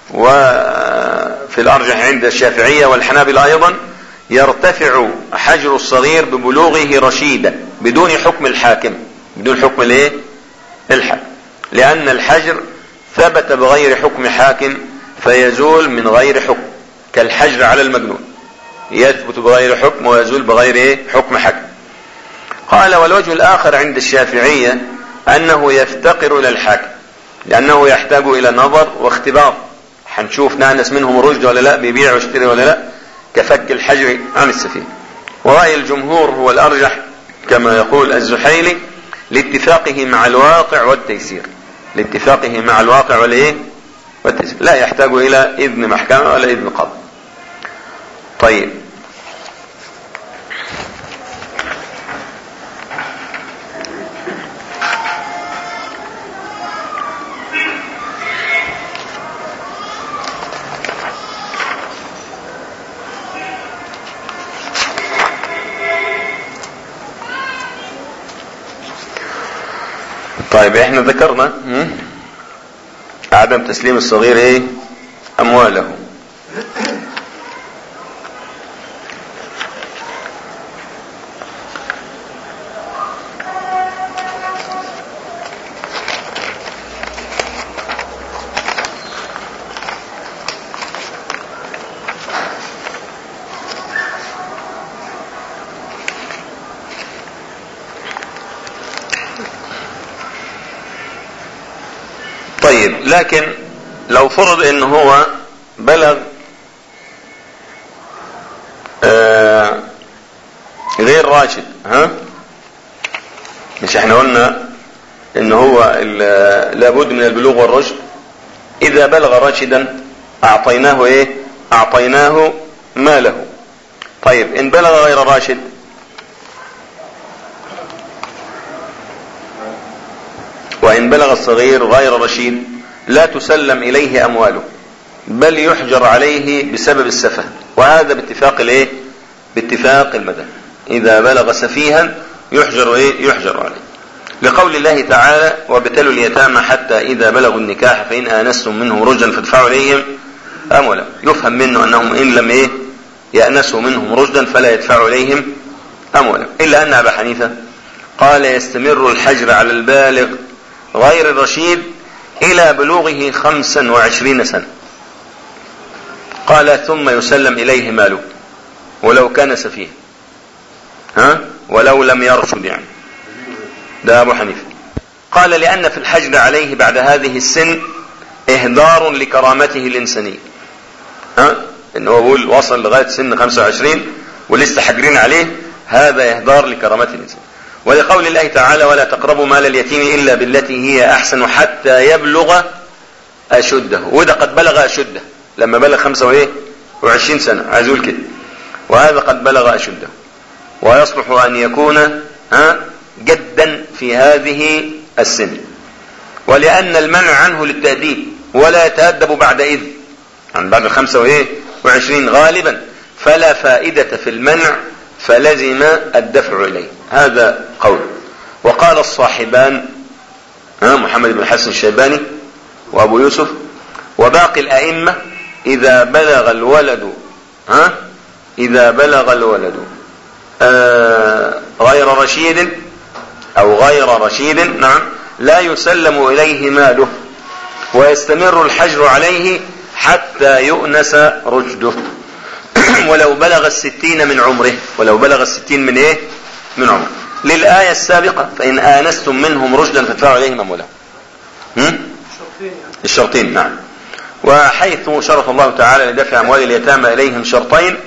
وفي الارجح عند الشافعية والحنابلة ايضا، يرتفع حجر الصغير ببلوغه رشيدا بدون حكم الحاكم، بدون حكم الايه الحاكم، لان الحجر ثبت بغير حكم حاكم فيزول من غير حكم، كالحجر على المجنون يثبت بغير حكم ويزول بغير ايه حكم حاكم. قال والوجه الاخر عند الشافعية انه يفتقر الى الحاكم، لانه يحتاج الى نظر واختبار، هنشوف نانس منهم رشد ولا لا، بيبيع ويشتري ولا لا، كفك الحجر عن السفيه. ورأي الجمهور هو الارجح كما يقول الزحيلي، لاتفاقه مع الواقع والتيسير، لاتفاقه مع الواقع والايه والتيسير، لا يحتاج الى اذن محكمة ولا اذن قاضي. طيب طيب احنا ذكرنا عدم تسليم الصغير ايه امواله. طيب لكن لو فرض ان هو بلغ آه غير راشد، ها مش احنا قلنا ان هو لابد من البلوغ والرشد، اذا بلغ راشدا اعطيناه ايه اعطيناه ماله. طيب ان بلغ غير راشد وإن بلغ الصغير غير رشيد لا تسلم إليه أمواله، بل يحجر عليه بسبب السفه، وهذا باتفاق الايه باتفاق المذاهب، إذا بلغ سفيها يحجر ايه يحجر عليه، لقول الله تعالى وابتلوا اليتامى حتى إذا بلغوا النكاح فإن آنستم منهم رشدا فادفعوا إليهم أموالهم. يفهم منه أنهم إن لم ايه يأنسوا منهم رشدا فلا يدفعوا إليهم أموالهم، إلا أن أبا حنيفة قال يستمر الحجر على البالغ غير الرشيد إلى بلوغه خمسا وعشرين سنة، قال ثم يسلم إليه ماله ولو كان سفيه، ها ولو لم يرشد، يعني ده أبو حنيفة. قال لأن في الحجر عليه بعد هذه السن إهدار لكرامته الإنسانية، ها إنه هو وصل لغاية سن خمسة وعشرين ولسه حجرين عليه، هذا إهدار لكرامته الإنسانية. ولقول الله تعالى ولا تقربوا مال اليتيم إلا بالتي هي أحسن حتى يبلغ أشده، وده قد بلغ أشده لما بلغ خمسة وعشرين سنة، عايز يقول كده، وهذا قد بلغ أشده، ويصلح أن يكون ها جدا في هذه السن، ولأن المنع عنه للتأديب ولا يتأدب بعد إذ، يعني بعد خمسة وعشرين غالبا، فلا فائدة في المنع فلزم الدفع إليه، هذا قول. وقال الصاحبان محمد بن حسن الشيباني وأبو يوسف وباقي الأئمة إذا بلغ الولد ها إذا بلغ الولد آه غير رشيد أو غير رشيد نعم لا يسلم إليه ماله، ويستمر الحجر عليه حتى يؤنس رشده ولو بلغ الستين من عمره، ولو بلغ الستين من ايه من عمره، للآية السابقة فإن آنستم منهم رشدا فادفعوا إليهم أموالهم. الشرطين نعم. وحيث شرط الله تعالى لدفع أموال اليتامى إليهم شرطين،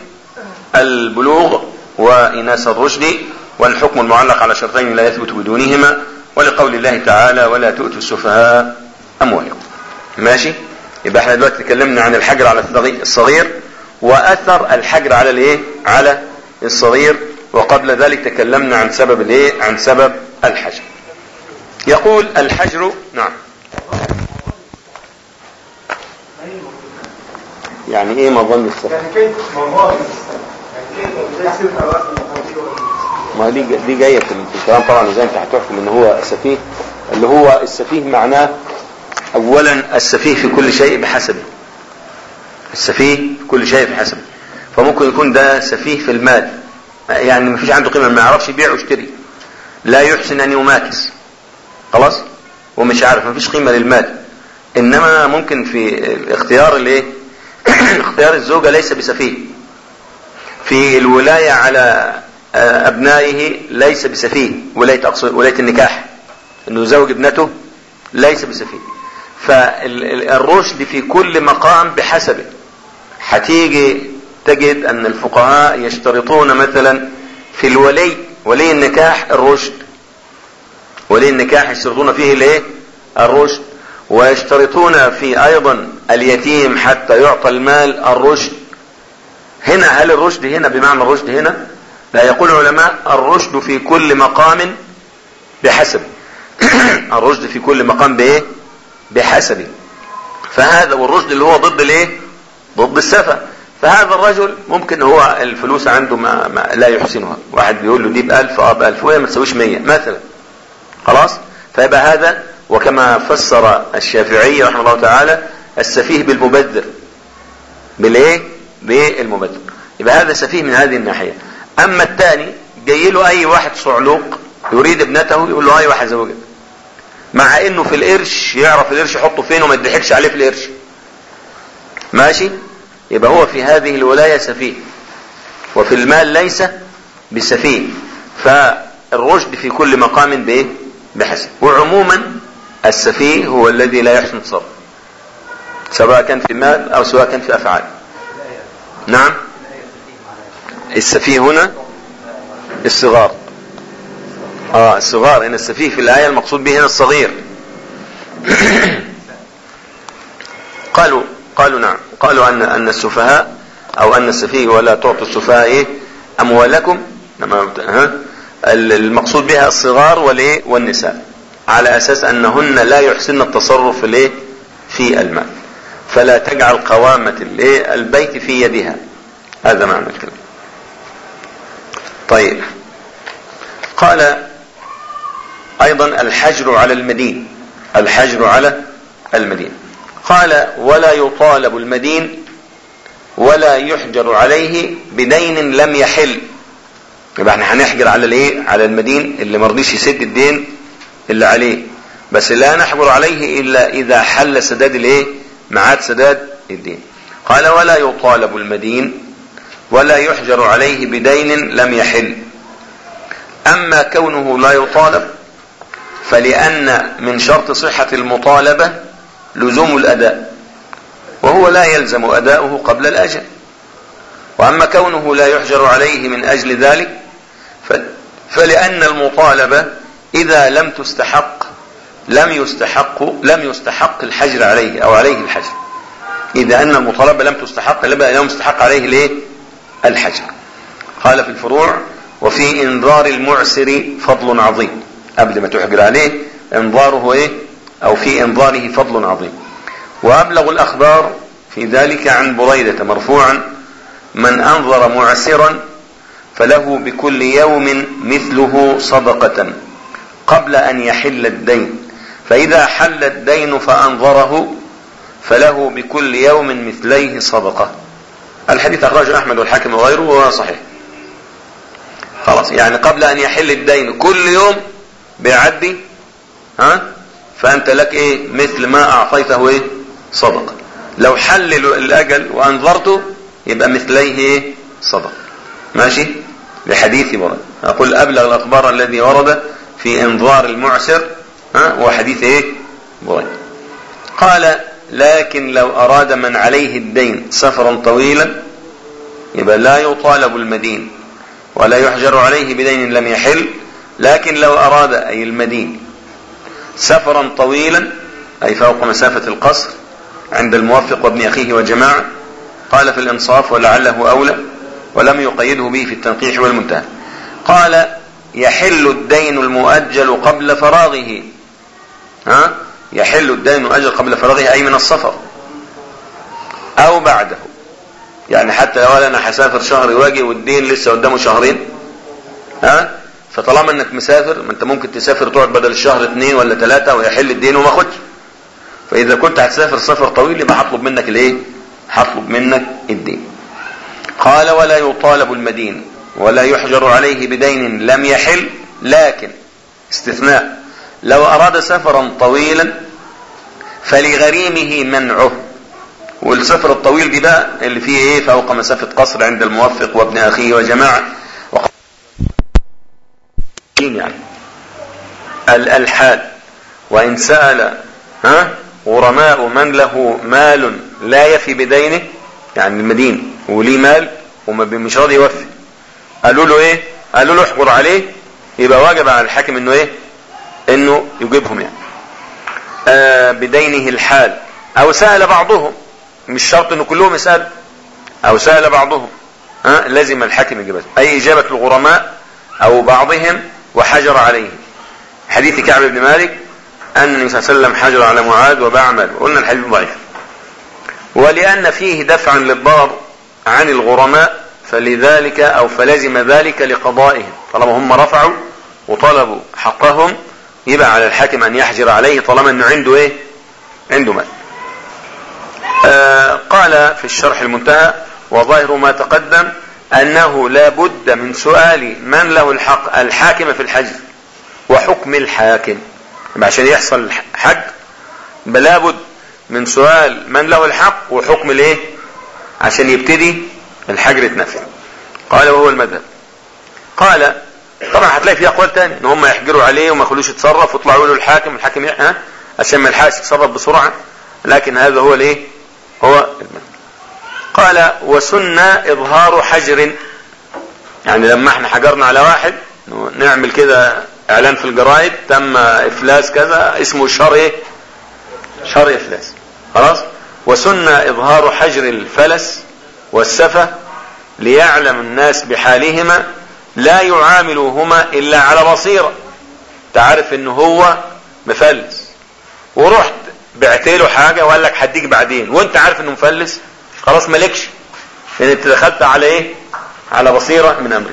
البلوغ وإناس الرشد، والحكم المعلق على شرطين لا يثبت بدونهما، ولقول الله تعالى ولا تؤتوا السفهاء أموالكم. ماشي. يبقى احنا دلوقتي تكلمنا عن الحجر على الصغير واثر الحجر على الايه على الصغير، وقبل ذلك تكلمنا عن سبب الايه عن سبب الحجر. يقول الحجر نعم يعني ايه مظن السفه؟ يعني كيف مظاهر يعني كيف زي سفه ما دي دي جايه في الكلام طبعا زي انت هتحكم ان هو سفيه. اللي هو السفيه معناه اولا السفيه في كل شيء بحسبه. السفيه في كل شيء بحسبه. فممكن يكون ده سفيه في المال، يعني ما فيش عنده قيمه، ما يعرفش يبيع ويشتري، لا يحسن ان يماكس، خلاص، ومش عارف، ما فيش قيمه للمال. انما ممكن في اختيار الايه اختيار الزوجه ليس بسفيه، في الولايه على ابنائه ليس بسفيه، ولايه اقصد ولايه النكاح انه يزوج ابنته ليس بسفيه. فالرشد في كل مقام بحسبه. هتيجي تجد ان الفقهاء يشترطون مثلا في الولي ولي النكاح الرشد، ولي النكاح يشترطون فيه الايه الرشد، ويشترطون في ايضا اليتيم حتى يعطى المال الرشد. هنا هل الرشد هنا بمعنى الرشد هنا؟ لا، يقول العلماء الرشد في كل مقام بحسب. الرشد في كل مقام بايه بحسبه. فهذا والرشد اللي هو ضد الايه ضد السفه. فهذا الرجل ممكن هو الفلوس عنده ما, ما لا يحسنها، واحد بيقول له دي بألف اه بألف وهي ما تسويش مية مثلا، خلاص. فيبقى هذا، وكما فسر الشافعي رحمه الله تعالى السفيه بالمبذر، بالايه بالمبذر، يبقى هذا سفيه من هذه الناحيه. اما الثاني جاي له اي واحد صعلوق يريد ابنته يقول له ايوه هزوجك، مع انه في القرش يعرف القرش يحطه فين وما يضحكش عليه في القرش، ماشي. يبقى هو في هذه الولاية سفيه، وفي المال ليس بسفيه. فالرشد في كل مقام بايه بحسب. وعموما السفيه هو الذي لا يحسن التصرف، سواء كان في مال او سواء كان في افعال. نعم، السفيه هنا الصغار. اه الصغار، ان السفيه في الآية المقصود به هنا الصغير. قالوا قالوا نعم قالوا ان ان السفهاء او ان السفيه ولا تعطوا السفهاء ايه اموالكم، ها المقصود بها الصغار والايه والنساء، على اساس انهن لا يحسن التصرف الايه في المال، فلا تجعل قوامة الايه البيت في يدها. هذا معنى الكلام. طيب، قال ايضا الحجر على المدين. الحجر على المدين قال ولا يطالب المدين ولا يحجر عليه بدين لم يحل. يبقى احنا هنحجر على الايه على المدين اللي مرضيش يسد الدين اللي عليه، بس لا نحجر عليه الا اذا حل سداد الايه ميعاد سداد الدين. قال ولا يطالب المدين ولا يحجر عليه بدين لم يحل. اما كونه لا يطالب فلأن من شرط صحة المطالبة لزوم الأداء، وهو لا يلزم أداؤه قبل الأجل. وأما كونه لا يحجر عليه من أجل ذلك فلأن المطالبة إذا لم تستحق لم يستحق لم يستحق الحجر عليه أو عليه الحجر. إذا أن المطالبة لم تستحق لم يستحق عليه ليه الحجر. قال في الفروع وفي إنذار المعسر فضل عظيم. قبل ما تحجر عليه انظاره ايه او في انظاره فضل عظيم. وابلغ الاخبار في ذلك عن بريدة مرفوعا من انظر معسرا فله بكل يوم مثله صدقة قبل ان يحل الدين، فاذا حل الدين فانظره فله بكل يوم مثليه صدقة. الحديث اخرجه احمد والحاكم وغيره وهو صحيح. خلاص، يعني قبل ان يحل الدين كل يوم بيعدي، ها فانت لك ايه مثل ما اعطيته ايه صدقه. لو حل الاجل وانظرته يبقى مثليه ايه صدقه. ماشي. لحديث ورد اقول ابلغ الاخبار الذي ورد في انظار المعسر ها هو حديث ايه بريد. قال لكن لو اراد من عليه الدين سفرا طويلا يبقى لا يطالب المدين ولا يحجر عليه بدين لم يحل. لكن لو أراد أي المدين سفرا طويلا أي فوق مسافة القصر عند الموفق وابن أخيه وجماعة، قال في الإنصاف ولعله أولى، ولم يقيده به في التنقيح والمنتهى. قال يحل الدين المؤجل قبل فراغه، ها يحل الدين المؤجل قبل فراغه أي من السفر أو بعده، يعني حتى لو أنا هسافر شهر واجي والدين لسه قدامه شهرين، ها فطالما انك مسافر، ما انت ممكن تسافر تقعد بدل الشهر اثنين ولا ثلاثة ويحل الدين وما خدش. فإذا كنت هتسافر سفر طويل يبقى هطلب منك الايه؟ هطلب منك الدين. قال ولا يطالب المدين ولا يحجر عليه بدين لم يحل، لكن استثناء لو أراد سفرا طويلا فلغريمه منعه. والسفر الطويل دي بقى اللي فيه ايه؟ فوق مسافة قصر عند الموفق وابن أخيه وجماعة. يعني الحال وإن سأل ها غرماء من له مال لا يفي بدينه، يعني المدين وليه مال ومش راضي يوفي، قالوا له ايه؟ قالوا له احجر عليه، يبقى واجب على الحاكم انه ايه؟ انه يجيبهم يعني آه بدينه الحال. او سأل بعضهم، مش شرط انه كلهم يسأل، او سأل بعضهم ها لازم الحاكم يجيبها، اي اجابة الغرماء او بعضهم وحجر عليه. حديث كعب بن مالك أن النبي صلى الله عليه وسلم حجر على معاذ وباع ماله، قلنا الحديث ضعيف. ولأن فيه دفعا للضرر عن الغرماء فلذلك أو فلازم ذلك لقضائهم، طالما هم رفعوا وطلبوا حقهم يبقى على الحاكم أن يحجر عليه طالما أنه عنده إيه؟ عنده مال. آه قال في الشرح المنتهى وظاهر ما تقدم أنه لا بد من سؤال من له الحق الحاكم في الحجر وحكم الحاكم، عشان يحصل حج بلا بد من سؤال من له الحق وحكم الايه عشان يبتدي الحجر يتنفذ. قال وهو المذهب. قال طبعا هتلاقي فيه اقوال تاني ان هم يحجروا عليه وما يخلوش يتصرف ويطلعوا له الحاكم الحاكم ها عشان ما يلحقش يتصرف بسرعه، لكن هذا هو الايه هو المذهب. قال وسنة إظهار حجر، يعني لما احنا حجرنا على واحد نعمل كده اعلان في الجرائد تم افلاس كذا، اسمه شر ايه؟ شر افلاس. خلاص. وسنة إظهار حجر الفلس والسفة ليعلم الناس بحالهما لا يعاملوهما إلا على بصيرة. تعرف انه هو مفلس ورحت بعت له حاجة وقال لك هديك بعدين وانت عارف انه مفلس، خلاص مالكش، لان انت دخلت على ايه؟ على بصيرة من امرك.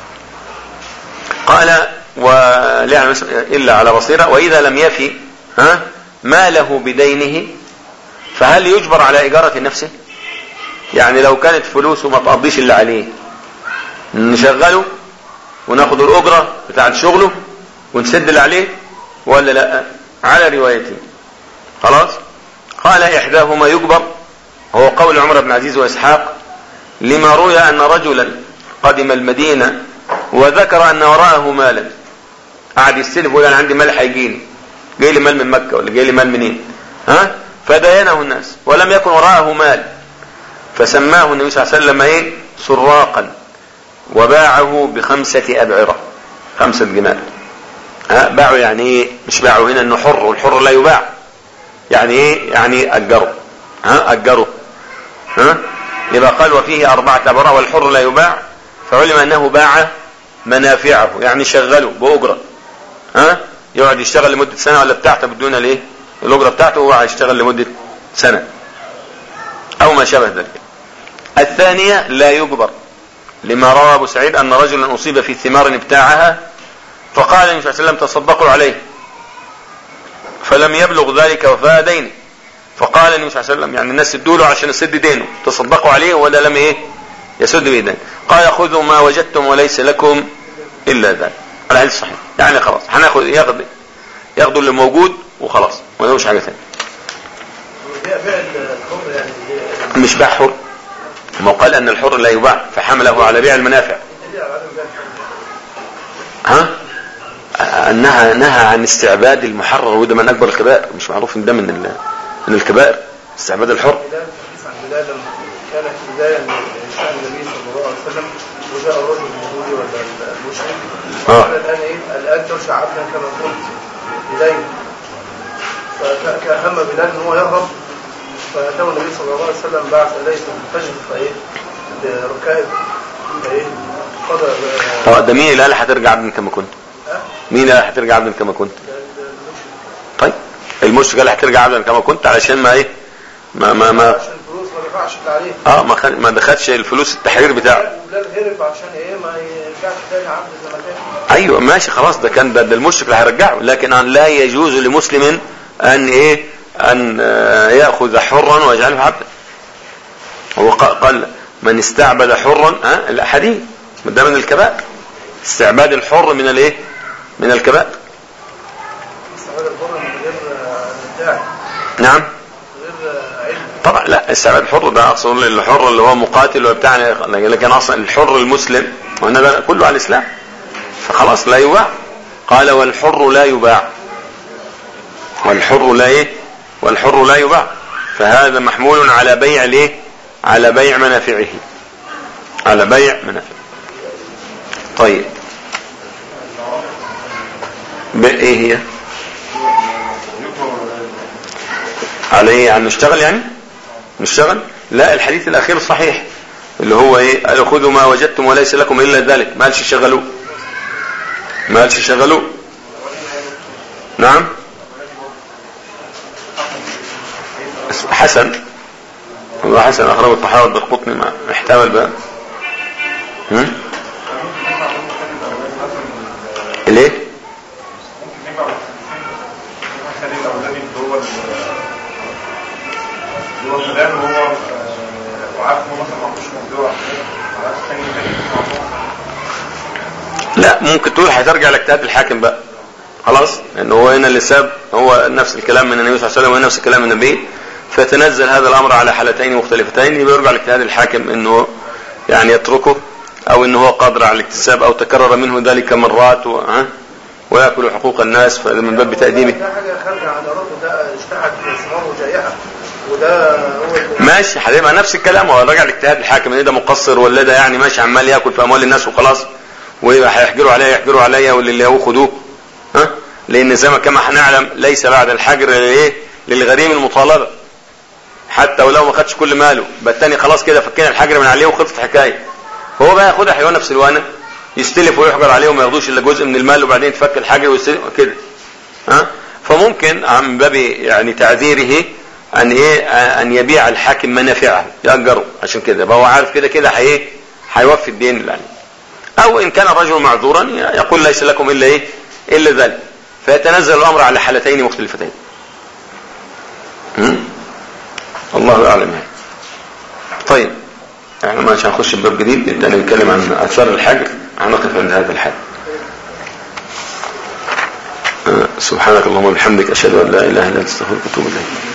قال ولا الا على بصيرة. واذا لم يفي ها ما له بدينه فهل يجبر على اجارة نفسه؟ يعني لو كانت فلوسه ما تقضيش اللي عليه نشغله وناخد الاجرة بتاعت شغله ونسد اللي عليه ولا لا؟ على روايتين. خلاص. قال احداهما يجبر، هو قول عمر بن عزيز وإسحاق، لما روي أن رجلا قدم المدينة وذكر أن وراءه مالا، قعد يستلف ويقول أنا عندي مال هيجيني، جاي لي مال من مكة ولا جاي لي مال منين؟ ها؟ فداينه الناس ولم يكن وراءه مال، فسماه النبي صلى الله عليه وسلم ايه؟ سراقا، وباعه بخمسة أبعرة، خمسة جمال. ها؟ باعه يعني ايه؟ مش باعه هنا انه حر، والحر لا يباع، يعني ايه؟ يعني أجره، ها أجره، ها يبقى قال وفيه أربعة أبرة والحر لا يباع، فعلم أنه باع منافعه، يعني شغله بأجرة، ها يقعد يشتغل لمدة سنة ولا بتاعته بدون الايه الأجرة بتاعته، هو هيشتغل لمدة سنة أو ما شابه ذلك. الثانية لا يجبر، لما روى أبو سعيد أن رجلا أصيب في ثمار ابتاعها فقال النبي صلى الله عليه وسلم تصدقوا عليه، فلم يبلغ ذلك وفاء دينه، فقال النبي صلى الله عليه وسلم يعني الناس ادوا له عشان يسد دينه، تصدقوا عليه ولا لم ايه يسد بيدين؟ قال خذوا ما وجدتم وليس لكم الا ذلك. على الحديث الصحيح، يعني خلاص هناخد ياخد ياخدوا اللي موجود وخلاص ما لهوش حاجه ثانيه. مش بيع حر، ما قال ان الحر لا يباع فحمله على بيع المنافع. ها انها نهى عن استعباد المحرر، وده من اكبر الكبائر، مش معروف ان ده من من الكبائر استعباد الحر. كانت بداية من شأن النبي صلى الله عليه وسلم وجاء الرجل اليهودي ولا المشرك قال الآن إيه؟ الآن ترجع عبدا كما قلت بدين فكأهم بلال ان هو يهرب، فأتاه النبي صلى الله عليه وسلم بعث إليه في الفجر فإيه بركائب فإيه قضى. اه ده مين اللي قال هترجع عبدا كما كنت؟ مين اللي قال هترجع عبدا كما كنت؟ طيب المشرك قال هترجع عبدا كما كنت علشان ما ايه ما ما ما عشان الفلوس ما دفعش عليه. اه ما خد... ما دخلش الفلوس التحرير بتاعه. بلال هرب عشان ايه ما يرجعش تاني عبد زي ما كان. ايوه ماشي خلاص ده كان ده, ده المشرك اللي هيرجعه، لكن أن لا يجوز لمسلم ان ايه ان ياخذ حرا ويجعله عبدا. هو قال من استعبد حرا ها الاحاديث ده من الكبائر، استعباد الحر من الايه من الكبائر. استعباد الحر من غير ابداع. نعم غير علم طبعا. لا استعباد الحر ده اقصد الحر اللي هو مقاتل وبتاع، لكن اصلا الحر المسلم وان ده كله على الاسلام فخلاص لا يباع. قال والحر لا يباع، والحر لا ايه والحر لا يباع، فهذا محمول على بيع الايه على بيع منافعه، على بيع منافعه. طيب بايه هي على ايه يعني نشتغل يعني نشتغل لا الحديث الاخير صحيح اللي هو ايه خذوا ما وجدتم وليس لكم الا ذلك، ما قالش شغلوا ما قالش شغلوا. نعم حسن والله حسن اخرجه الطحاوي والدرقطني ما احتمل بقى هم ليه لا ممكن تقول هترجع لاجتهاد الحاكم بقى خلاص، لانه هو هنا اللي ساب هو نفس الكلام من النبي صلى الله عليه وسلم ونفس الكلام من النبي، فتنزل هذا الامر على حالتين مختلفتين، يبقى يرجع لاجتهاد الحاكم انه يعني يتركه او انه هو قادر على الاكتساب او تكرر منه ذلك مرات و... ويأكل حقوق الناس، فهذا من باب تأديبه. ده حاجه خارجه عن ارادته، ده اجتهد في ثمار وجائحه وده هو ماشي هيبقى نفس الكلام، هو راجع لاجتهاد الحاكم ان ده مقصر ولا ده يعني ماشي عمال ياكل في اموال الناس وخلاص ويبقى هيحجروا عليا يحجروا عليا واللي هو خدوه ها، لان زي ما كما هنعلم ليس بعد الحجر للايه للغريم المطالبه، حتى ولو ما خدش كل ماله بالتاني خلاص كده فكينا الحجر من عليه وخلصت الحكايه، هو بقى ياخدها حيوان نفس الوانه يستلف ويحجر عليه وما ياخدوش الا جزء من المال وبعدين تفك الحجر ويستلف كده ها. فممكن من باب يعني تعذيره ان ايه ان يبيع الحاكم منافعه يأجره، عشان كده بقى هو عارف كده كده هي هيوفي الدين اللي عليه، او ان كان الرجل معذورا يقول ليس لكم الا ايه الا ذلك، فيتنزل الامر على حالتين مختلفتين. الله اعلم. طيب احنا ما هنخش بباب جديد، نبدا نتكلم عن اثار الحجر، هنقف عند هذا الحد. سبحانك اللهم وبحمدك اشهد ان لا اله الا انت استغفرك واتوب اليك.